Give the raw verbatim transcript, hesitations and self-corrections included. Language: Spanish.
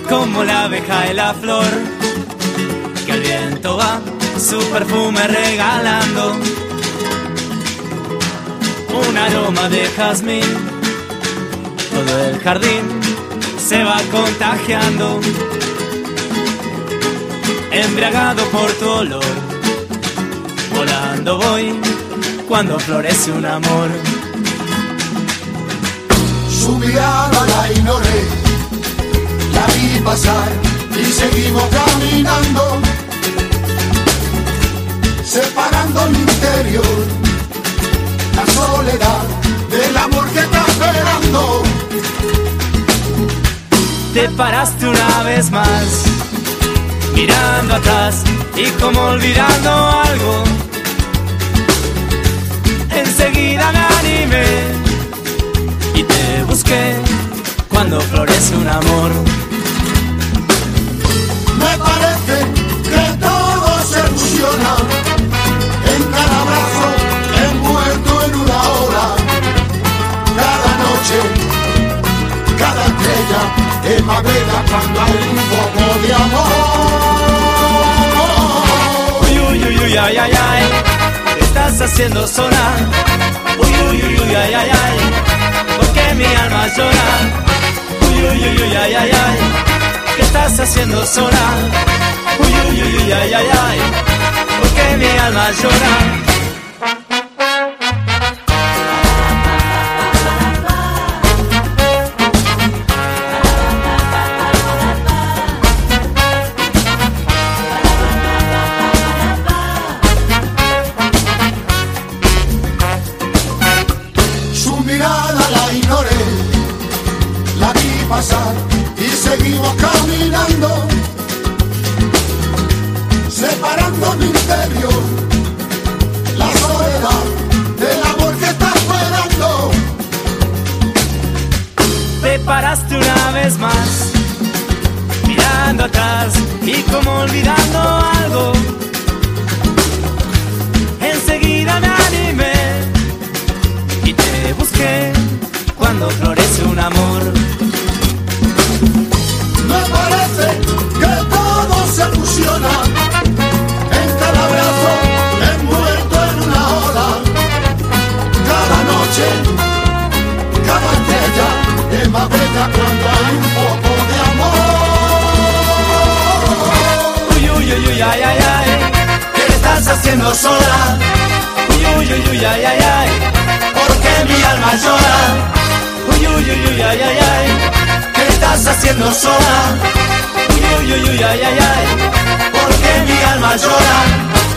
como la abeja y la flor, que el viento va su perfume regalando, un aroma de jazmín, todo el jardín se va contagiando, embriagado por tu olor, volando voy cuando florece un amor. Su mirada la ignoré, la vi pasar y seguimos caminando, separando el interior, la soledad del amor que está esperando. Te paraste una vez más, mirando atrás y como olvidando algo. Enseguida me animé y te busqué cuando florece un amor. Me parece que todo se fusiona en cada abrazo envuelto en una hora. Cada noche, cada estrella es más bella cuando hay un poco de amor. Uy, uy, uy, uy, ay, ay, ay, ¿qué estás haciendo sola? Uy, uy, uy, uy, ay, ay, ay, porque mi alma llora. Uy, uy, uy, uy, ay, ay, ay, ¿qué estás haciendo sola? Uy, uy, uy, uy, ay, ay, ay, porque mi alma llora. Pasar y seguimos caminando, separando mi interior, la soledad del amor que está esperando. Te paraste una vez más, mirando atrás y como olvidando algo. Enseguida me animé y te busqué cuando florece un amor. Me parece que todo se fusiona en cada abrazo envuelto en una ola. Cada noche, cada estrella es más bella cuando hay un poco de amor. Uy, uy, uy, uy, ay, ay, ay, ¿qué estás haciendo sola? Uy, uy, uy, uy, ay, ay, ay, porque mi alma llora. Uy, uy, uy, uy, ay, ay, ay, ¿qué estás haciendo sola? Uy, uy, uy, uy, ay, ay, ay, porque mi alma llora.